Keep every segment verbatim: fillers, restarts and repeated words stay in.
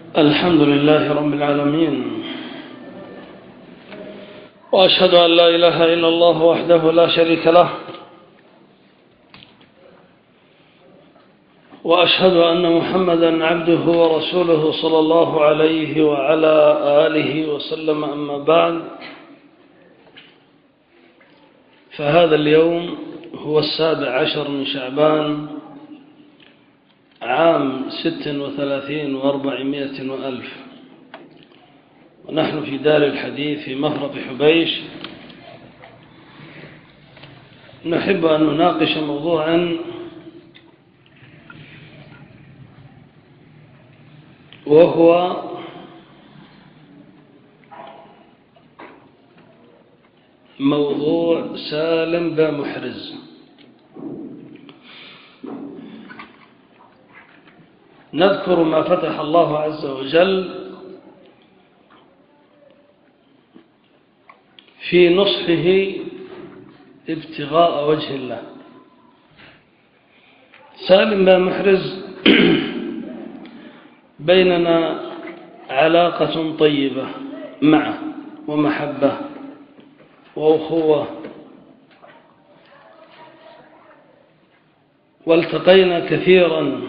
الحمد لله رب العالمين، وأشهد أن لا إله إلا الله وحده لا شريك له، وأشهد أن محمدا عبده ورسوله صلى الله عليه وعلى آله وسلم. أما بعد، فهذا اليوم هو السابع عشر من شعبان عام ست وثلاثين وأربعمائة وألف، ونحن في دار الحديث في مفرق حبيش. نحب أن نناقش موضوعا وهو موضوع سالم بامحرز. نذكر ما فتح الله عز وجل في نصحه ابتغاء وجه الله. سالم بامحرز بيننا علاقة طيبة معه ومحبة وأخوة، والتقينا كثيرا،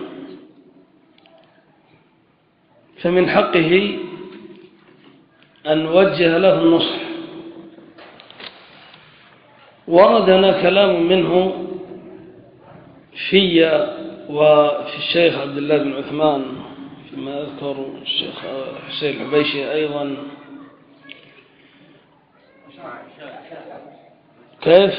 فمن حقه أن نوجه له النصح. وردنا كلام منه في وفي الشيخ عبد الله بن عثمان، فيما أذكر الشيخ حسين الحبيشي أيضا. كيف؟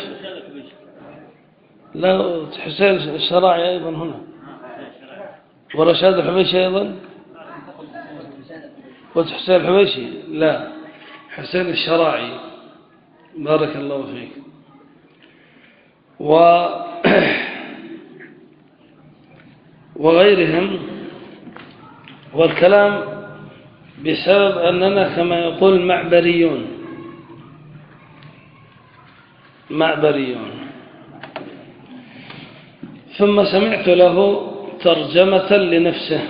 لا، حسين الشراعي أيضا هنا، ورشاد الحبيشي أيضا، وحسين الحبيشي لا، حسين الشراعي، بارك الله فيك. و وغيرهم. والكلام بسبب أننا كما يقول معبريون معبريون. ثم سمعت له ترجمة لنفسه،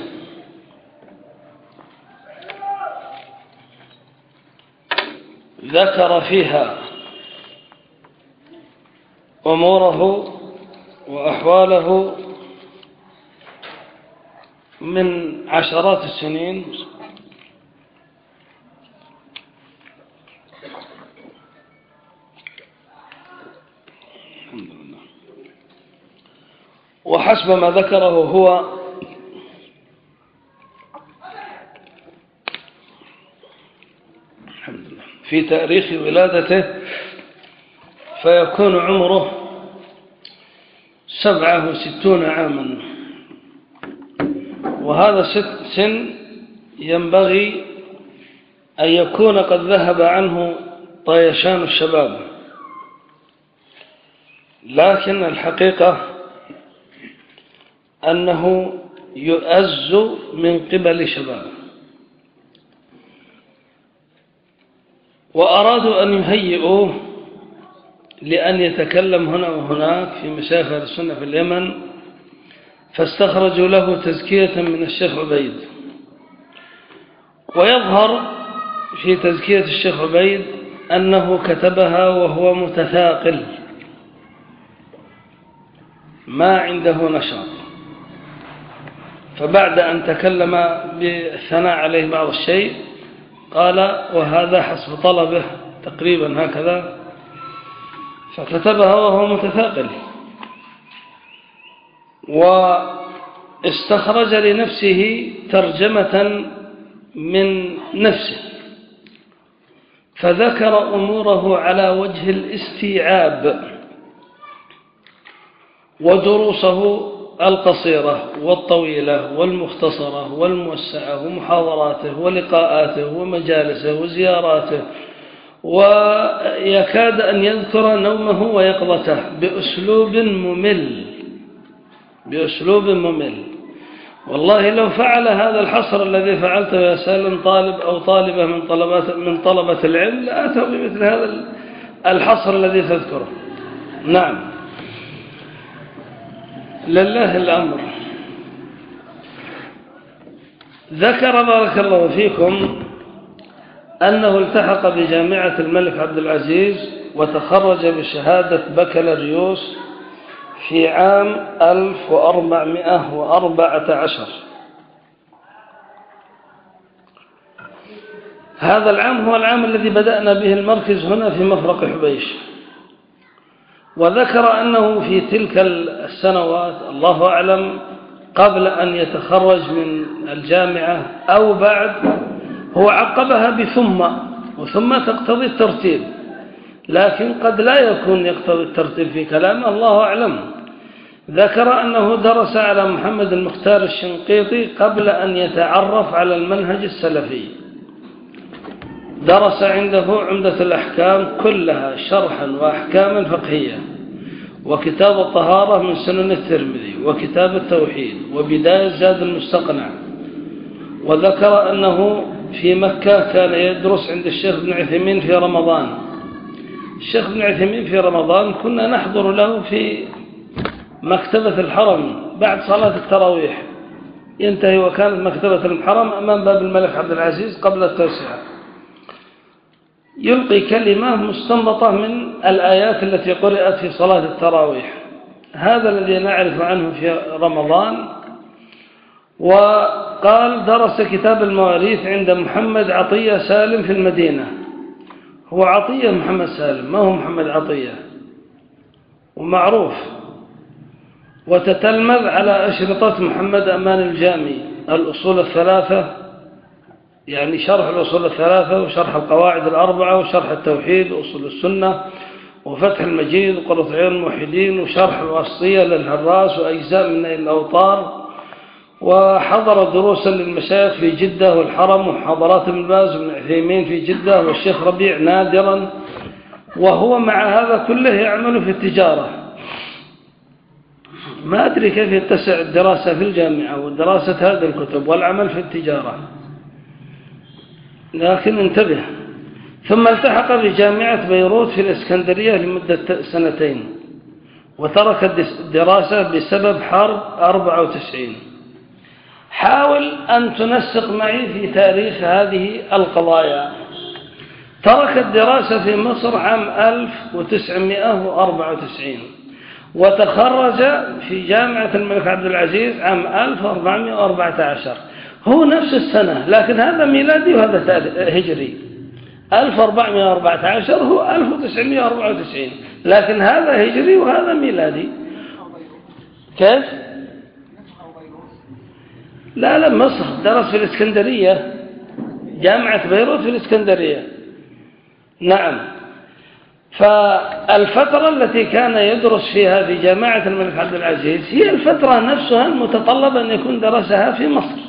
ذكر فيها أموره وأحواله من عشرات السنين، الحمد لله. وحسب ما ذكره هو الحمد لله في تاريخ ولادته، فيكون عمره سبعة وستون عاما، وهذا سن ينبغي أن يكون قد ذهب عنه طيشان الشباب، لكن الحقيقة أنه يؤز من قبل شباب، وأرادوا أن يهيئوه لأن يتكلم هنا وهناك في مشايخ السنة في اليمن، فاستخرجوا له تزكية من الشيخ عبيد. ويظهر في تزكية الشيخ عبيد أنه كتبها وهو متثاقل، ما عنده نشاط، فبعد أن تكلم بالثناء عليه بعض الشيء قال وهذا حسب طلبه تقريبا هكذا، فكتبها وهو متثاقل، واستخرج لنفسه ترجمة من نفسه، فذكر أموره على وجه الاستيعاب، ودروسه القصيرة والطويلة والمختصرة والموسعة، ومحاضراته ولقاءاته ومجالسه وزياراته، ويكاد أن يذكر نومه ويقظته بأسلوب ممل بأسلوب ممل. والله لو فعل هذا الحصر الذي فعلته يا سالم طالب أو طالبة من طلبات من طلبة العلم لأتوا بمثل هذا الحصر الذي تذكره. نعم، لله الأمر. ذكر بارك الله فيكم أنه التحق بجامعة الملك عبد العزيز وتخرج بشهادة بكالوريوس في عام ألف وأربعمائة وأربعة عشر. هذا العام هو العام الذي بدأنا به المركز هنا في مفرق حبيش. وذكر أنه في تلك السنوات الله أعلم قبل أن يتخرج من الجامعة أو بعد، هو عقبها بثم، وثم تقتضي الترتيب، لكن قد لا يكون يقتضي الترتيب في كلامه الله أعلم. ذكر أنه درس على محمد المختار الشنقيطي قبل أن يتعرف على المنهج السلفي. درس عنده عمدة الأحكام كلها شرحا وأحكاما فقهية، وكتاب الطهارة من سنن الترمذي، وكتاب التوحيد، وبداية زاد المستقنع. وذكر أنه في مكة كان يدرس عند الشيخ ابن عثيمين في رمضان. الشيخ ابن عثيمين في رمضان كنا نحضر له في مكتبة الحرم بعد صلاة التراويح، ينتهي وكانت مكتبة الحرم أمام باب الملك عبد العزيز قبل التوسعة، يلقي كلمة مستنبطة من الآيات التي قرأت في صلاة التراويح. هذا الذي نعرف عنه في رمضان. وقال درس كتاب المواريث عند محمد عطية سالم في المدينة. هو عطية محمد سالم، ما هو محمد عطية، ومعروف. وتتلمذ على أشرطة محمد أمان الجامي الأصول الثلاثة، يعني شرح الأصول الثلاثة وشرح القواعد الأربعة وشرح التوحيد وأصول السنة وفتح المجيد وقرة عين الموحدين وشرح الواسطية للهراس وأجزاء من الأوطار. وحضر دروسا للمشايخ في جدة والحرم، وحضرات ابن باز وابن عثيمين في جدة والشيخ ربيع نادرا. وهو مع هذا كله يعمل في التجارة. ما أدري كيف يتسع الدراسة في الجامعة ودراسة هذه الكتب والعمل في التجارة، لكن انتبه. ثم التحق بجامعة بيروت في الإسكندرية لمدة سنتين، وترك الدراسة بسبب حرب أربعة وتسعين. حاول أن تنسق معي في تاريخ هذه القضايا. ترك الدراسة في مصر عام ألف وتسعمائة وأربعة وتسعين، وتخرج في جامعة الملك عبد العزيز عام ألف وأربعمائة وأربعة عشر. هو نفس السنة، لكن هذا ميلادي وهذا هجري. ألف وأربعمائة وأربعة عشر هو ألف وتسعمائة وأربعة وتسعين، لكن هذا هجري وهذا ميلادي. كيف؟ لا لا، مصر درس في الإسكندرية، جامعة بيروت في الإسكندرية. نعم. فالفترة التي كان يدرس فيها في جامعة الملك عبد العزيز هي الفترة نفسها المتطلبة أن يكون درسها في مصر.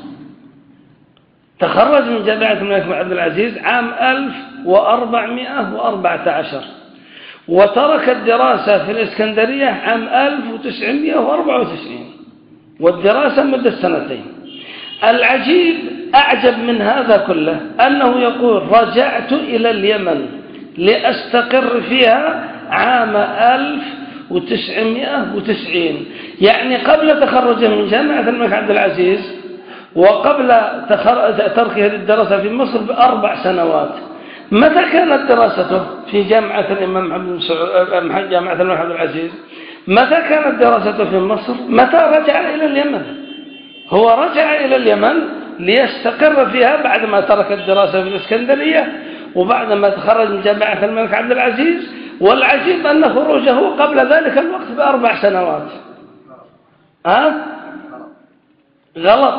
تخرج من جامعة الملك عبد العزيز عام ألف وأربعمائة وأربعة عشر، وترك الدراسة في الإسكندرية عام ألف وتسعمائة وأربعة وتسعين، والدراسة مدة سنتين. العجيب أعجب من هذا كله أنه يقول رجعت إلى اليمن لأستقر فيها عام ألف وتسعمائة وتسعين، يعني قبل تخرجه من جامعة الملك عبد العزيز وقبل تركه للدراسة في مصر بأربع سنوات. متى كانت دراسته في جامعة الإمام محمد سعود جامعة الملك عبد العزيز؟ متى كانت دراسته في مصر؟ متى رجع إلى اليمن؟ هو رجع إلى اليمن ليستقر فيها بعدما ترك الدراسة في الإسكندرية وبعدما تخرج من جامعة الملك عبد العزيز. والعجيب أن خروجه قبل ذلك الوقت بأربع سنوات. ها؟ غلط.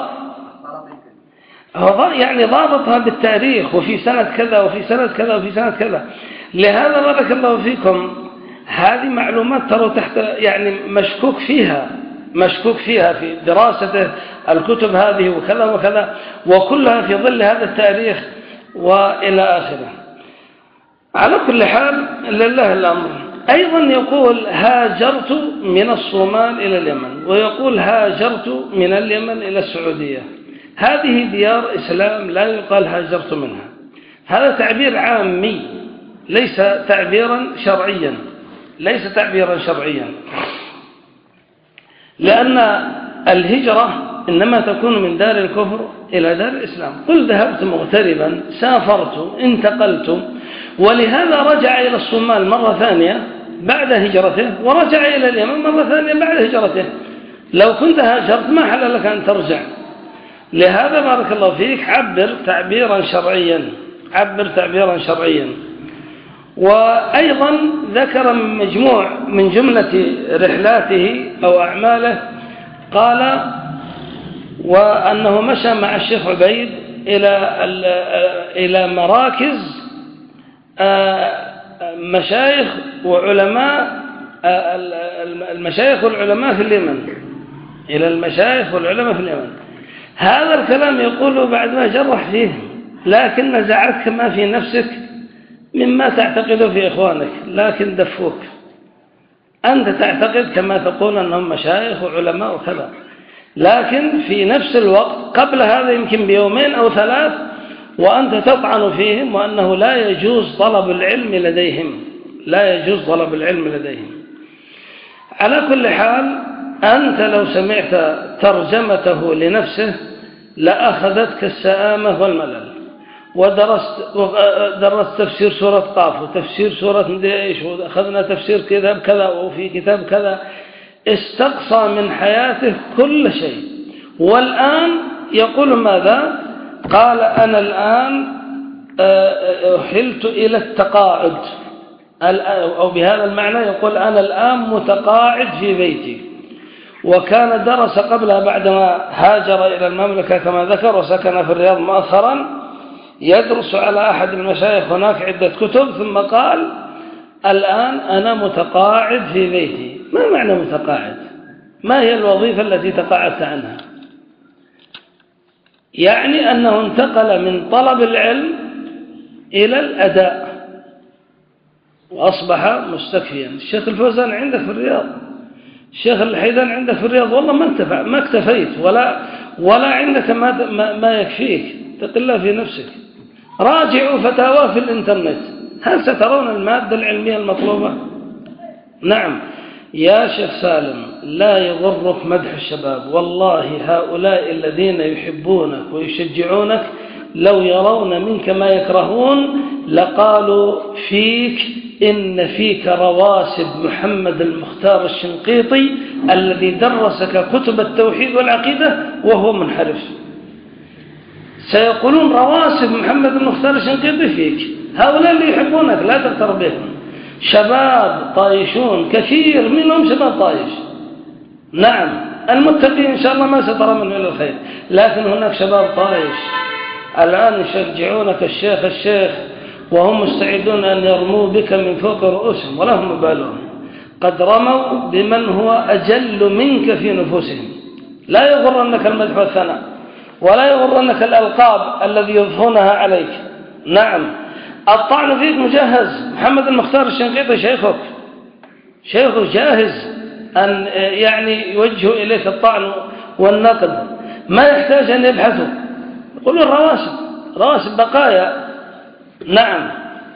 هو يعني ضابطها بالتاريخ، وفي سنة كذا وفي سنة كذا وفي سنة كذا. لهذا بارك الله فيكم هذه معلومات ترى تحت يعني مشكوك فيها مشكوك فيها في دراسته الكتب هذه وكذا وكذا، وكلها في ظل هذا التاريخ وإلى آخره. على كل حال لله الأمر. أيضا يقول هاجرت من الصومال إلى اليمن، ويقول هاجرت من اليمن إلى السعودية. هذه ديار إسلام لا يقال هاجرت منها. هذا تعبير عامي ليس تعبيرا شرعيا ليس تعبيرا شرعيا لأن الهجرة إنما تكون من دار الكفر إلى دار الإسلام. قل ذهبت مغتربا، سافرت، انتقلت، ولهذا رجع إلى الصومال مرة ثانية بعد هجرته، ورجع إلى اليمن مرة ثانية بعد هجرته. لو كنت هاجرت ما حل لك أن ترجع. لهذا بارك الله فيك عبر تعبيرا شرعيا، عبر تعبيرا شرعيا. وأيضا ذكر من مجموع من جملة رحلاته أو أعماله، قال وأنه مشى مع الشيخ عبيد إلى إلى مراكز مشايخ وعلماء، المشايخ والعلماء في اليمن، إلى المشايخ والعلماء في اليمن. هذا الكلام يقوله بعد ما جرح فيه، لكن نزعتك ما في نفسك مما تعتقد في إخوانك، لكن دفوك. أنت تعتقد كما تقول أنهم مشايخ وعلماء وكذا، لكن في نفس الوقت قبل هذا يمكن بيومين أو ثلاث وأنت تطعن فيهم وأنه لا يجوز طلب العلم لديهم، لا يجوز طلب العلم لديهم. على كل حال أنت لو سمعت ترجمته لنفسه لأخذتك السآمة والملل، ودرست درست تفسير سورة قاف وتفسير سورة مدري ايش، وأخذنا تفسير كتاب كذا وفي كتاب كذا، استقصى من حياته كل شيء. والآن يقول ماذا؟ قال أنا الآن أحلت إلى التقاعد، أو بهذا المعنى يقول أنا الآن متقاعد في بيتي. وكان درس قبلها بعدما هاجر إلى المملكة كما ذكر، وسكن في الرياض مؤخرا يدرس على أحد المشايخ هناك عدة كتب، ثم قال الآن أنا متقاعد في بيتي. ما معنى متقاعد؟ ما هي الوظيفة التي تقاعدت عنها؟ يعني أنه انتقل من طلب العلم إلى الأداء وأصبح مستكفيا. الشيخ الفوزان عندك في الرياض، الشيخ الحيدان عندك في الرياض، والله ما انتفع، ما اكتفيت ولا ولا عندك ما ما يكفيك، اتق الله في نفسك. راجعوا فتاوى في الإنترنت، هل سترون المادة العلمية المطلوبة؟ نعم يا شيخ سالم، لا يضرك مدح الشباب، والله هؤلاء الذين يحبونك ويشجعونك لو يرون منك ما يكرهون لقالوا فيك إن فيك رواسب محمد المختار الشنقيطي الذي درسك كتب التوحيد والعقيدة وهو منحرف. سيقولون رواسب محمد المختار الشنقيطي فيك. هؤلاء اللي يحبونك لا تغتر بهم، شباب طايشون كثير منهم شباب طايش. نعم المتقين إن شاء الله ما سترى منه إلا الخير، لكن هناك شباب طايش الآن يشجعونك الشيخ الشيخ وهم مستعدون أن يرموا بك من فوق رؤوسهم ولا هم يبالون. قد رموا بمن هو أجل منك في نفوسهم. لا يغرنك المدح والثناء، ولا يغرنك الألقاب الذي يضفونها عليك. نعم الطعن فيك مجهز. محمد المختار الشنقيطي شيخك، شيخه جاهز أن يعني يوجه إليك الطعن والنقد، ما يحتاج أن يبحثوا، يقولون رواسب رواسب بقايا. نعم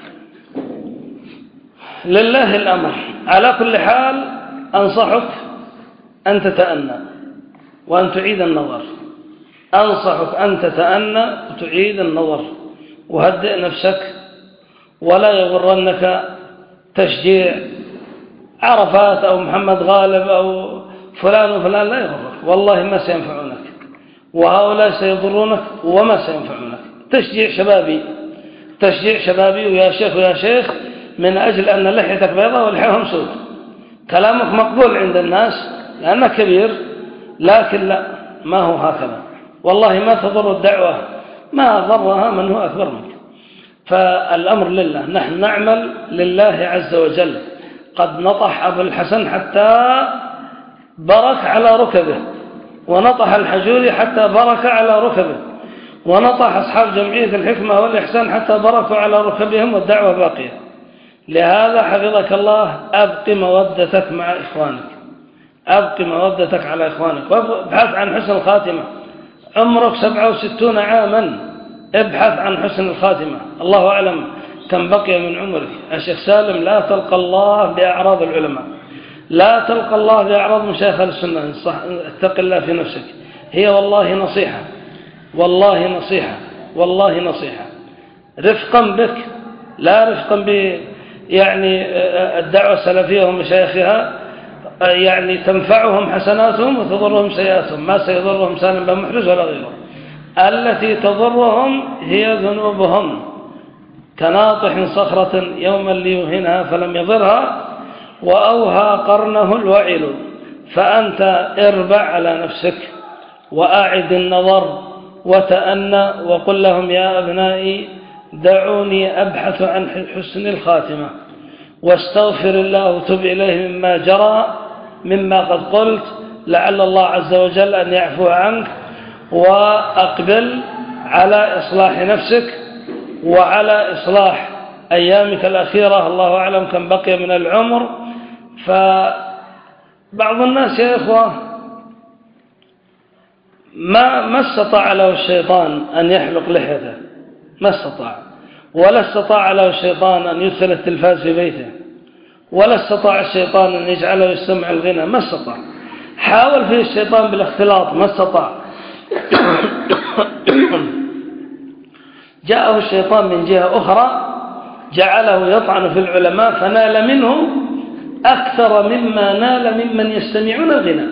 لله الأمر. على كل حال أنصحك أن تتأنى وأن تعيد النظر، أنصحك أن تتأنى وتعيد النظر وهدئ نفسك، ولا يغرنك تشجيع عرفات أو محمد غالب أو فلان وفلان، لا يغرك، والله ما سينفعونك، وهؤلاء سيضرونك وما سينفعونك. تشجيع شبابي، تشجيع شبابي ويا شيخ ويا شيخ من أجل أن لحيتك بيضاء ولحيهم سود. كلامك مقبول عند الناس لأنك كبير، لكن لا، ما هو هكذا، والله ما تضر الدعوة، ما ضرها من هو أكبر منك. فالأمر لله، نحن نعمل لله عز وجل. قد نطح أبو الحسن حتى برك على ركبه، ونطح الحجوري حتى برك على ركبه، ونطح أصحاب جمعية الحكمة والإحسان حتى بركوا على ركبهم، والدعوة باقية. لهذا حفظك الله أبقي مودتك مع إخوانك، أبقي مودتك على إخوانك، وابحث عن حسن الخاتمة. عمرك سبعة وستون عاما، ابحث عن حسن الخاتمة. الله أعلم كم بقي من عمرك يا شيخ سالم. لا تلقى الله بأعراض العلماء، لا تلقى الله بأعراض مشايخ السنة. اتق الله في نفسك. هي والله نصيحة، والله نصيحة والله نصيحة رفقا بك، لا رفقا ب يعني الدعوة السلفية ومشايخها يعني تنفعهم حسناتهم وتضرهم سيئاتهم، ما سيضرهم سالم بن محرز ولا غيره. التي تضرهم هي ذنوبهم، كناطح صخرة يوما ليوهنها فلم يضرها وأوهى قرنه الوعل. فأنت اربع على نفسك وأعد النظر وتأنى وقل لهم يا أبنائي دعوني أبحث عن حسن الخاتمة واستغفر الله وتب إليه مما جرى مما قد قلت، لعل الله عز وجل أن يعفو عنك، وأقبل على إصلاح نفسك وعلى إصلاح أيامك الأخيرة. الله أعلم كم بقي من العمر. فبعض الناس يا إخوة ما ما استطاع له الشيطان أن يحلق لحيته، ما استطاع، ولا استطاع له الشيطان أن يدخل التلفاز في بيته، ولا استطاع الشيطان أن يجعله يستمع الغنى، ما استطاع. حاول فيه الشيطان بالاختلاط، ما استطاع. جاءه الشيطان من جهة أخرى جعله يطعن في العلماء فنال منه أكثر مما نال ممن يستمعون الغنى،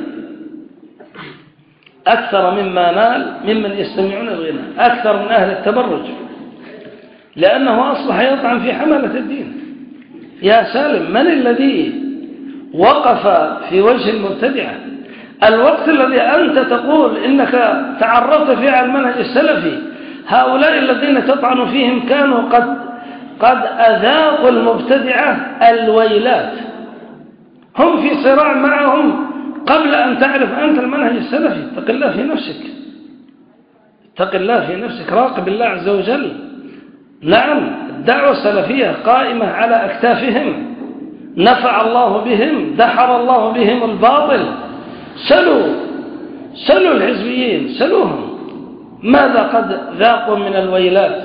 أكثر مما نال ممن يستمعون الغنى، أكثر من أهل التبرج، لأنه أصبح يطعن في حملة الدين. يا سالم، من الذي وقف في وجه المبتدعة؟ الوقت الذي أنت تقول إنك تعرفت فيه على المنهج السلفي، هؤلاء الذين تطعن فيهم كانوا قد قد أذاقوا المبتدعة الويلات، هم في صراع معهم قبل أن تعرف أنت المنهج السلفي. اتق الله في نفسك، اتق الله في نفسك، راقب الله عز وجل. نعم، الدعوة السلفية قائمة على أكتافهم، نفع الله بهم، دحر الله بهم الباطل. سلوا سلوا الحزبيين، سلوهم ماذا قد ذاقوا من الويلات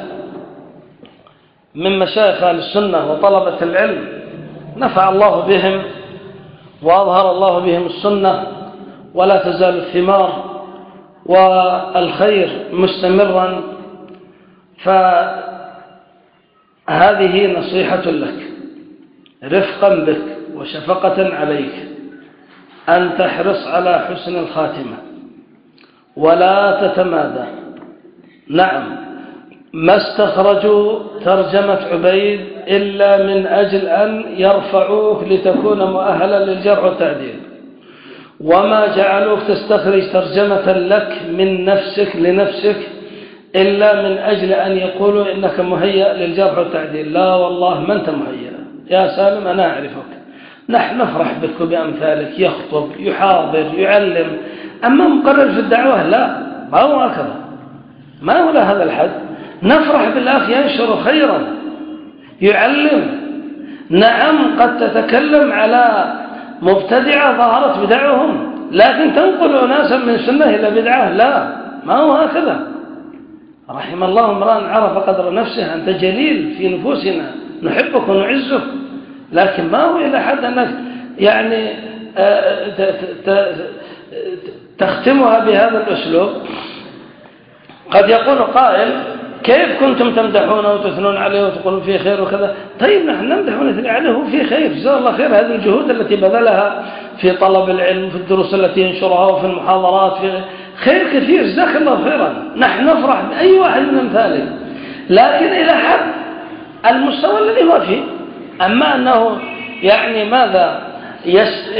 من مشايخ أهل السنة وطلبة العلم. نفع الله بهم وأظهر الله بهم السنة، ولا تزال الثمار والخير مستمرا. فهذه نصيحة لك رفقا بك وشفقة عليك أن تحرص على حسن الخاتمة ولا تتمادى. نعم، ما استخرجوا ترجمة عبيد إلا من أجل أن يرفعوك لتكون مؤهلا للجرح والتعديل، وما جعلوك تستخرج ترجمة لك من نفسك لنفسك إلا من أجل أن يقولوا إنك مهيأ للجرح والتعديل. لا والله ما أنت مهيأ يا سالم، أنا أعرفك. نحن نفرح بك بأمثالك، يخطب يحاضر يعلم، أما مقرر في الدعوة لا، ما هو هكذا، ما هو لهذا الحد. نفرح بالأخ ينشر خيرا يعلم. نعم، قد تتكلم على مبتدعة ظهرت بدعوهم، لكن تنقل أناسا من سنة إلى بدعة، لا، ما هو هكذا. رحم الله امرأ عرف قدر نفسه. أنت جليل في نفوسنا، نحبك ونعزك، لكن ما هو إلى حد أنك يعني تختمها بهذا الأسلوب. قد يقول قائل كيف كنتم تمدحونه وتثنون عليه وتقولون فيه خير وكذا؟ طيب نحن نمدح ونثني عليه وفيه خير، جزاه الله خير. هذه الجهود التي بذلها في طلب العلم، في الدروس التي ينشرها وفي المحاضرات، في خير كثير، جزاك الله خيرا. نحن نفرح بأي واحد من أمثاله، لكن إلى حد المستوى الذي هو فيه. أما أنه يعني ماذا يس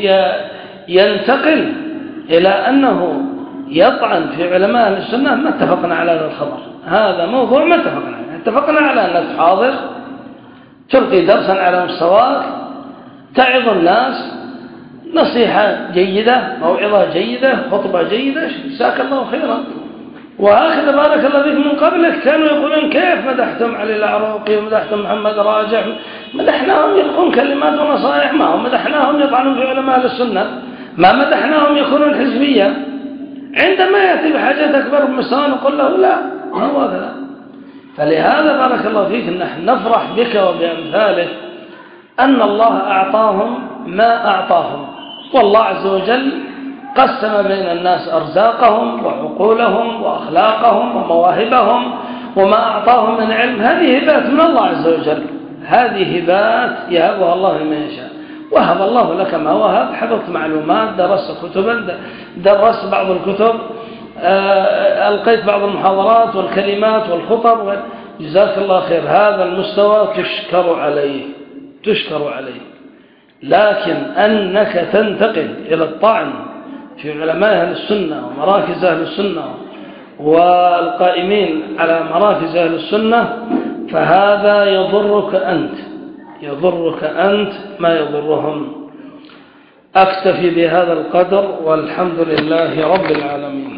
ينتقل إلى أنه يطعن في علماء أهل السنة، ما اتفقنا على هذا الخبر. هذا موضوع ما اتفقنا عليه. اتفقنا على أنك تحاضر، تلقي درسا على مستواك، تعظ الناس نصيحة جيدة، موعظة جيدة، خطبة جيدة، جزاك الله خيرا. وهكذا بارك الله فيك من قبلك كانوا يقولون كيف مدحتم علي العروقي ومدحتم محمد راجح، مدحناهم يلقون كلمات ونصائح، ما هم مدحناهم يطعنون في علماء أهل السنة، ما مدحناهم يكونون حزبية. عندما يأتي بحاجات أكبر بمستوى نقول له لا، ما هو هذا. فلهذا بارك الله فيك نحن نفرح بك وبأمثالك أن الله أعطاهم ما أعطاهم، والله عز وجل قسم بين الناس أرزاقهم وعقولهم وأخلاقهم ومواهبهم وما أعطاهم من علم. هذه هبات من الله عز وجل، هذه هبات يهبها الله لمن يشاء. وهب الله لك ما وهب، حفظت معلومات، درست كتبا، درست بعض الكتب، ألقيت بعض المحاضرات والكلمات والخطب، جزاك الله خير. هذا المستوى تشكر عليه، تشكر عليه. لكن أنك تنتقل إلى الطعن في علماء أهل السنة ومراكز أهل السنة والقائمين على مراكز أهل السنة، فهذا يضرك أنت، يضرك أنت ما يضرهم. أكتفي بهذا القدر، والحمد لله رب العالمين.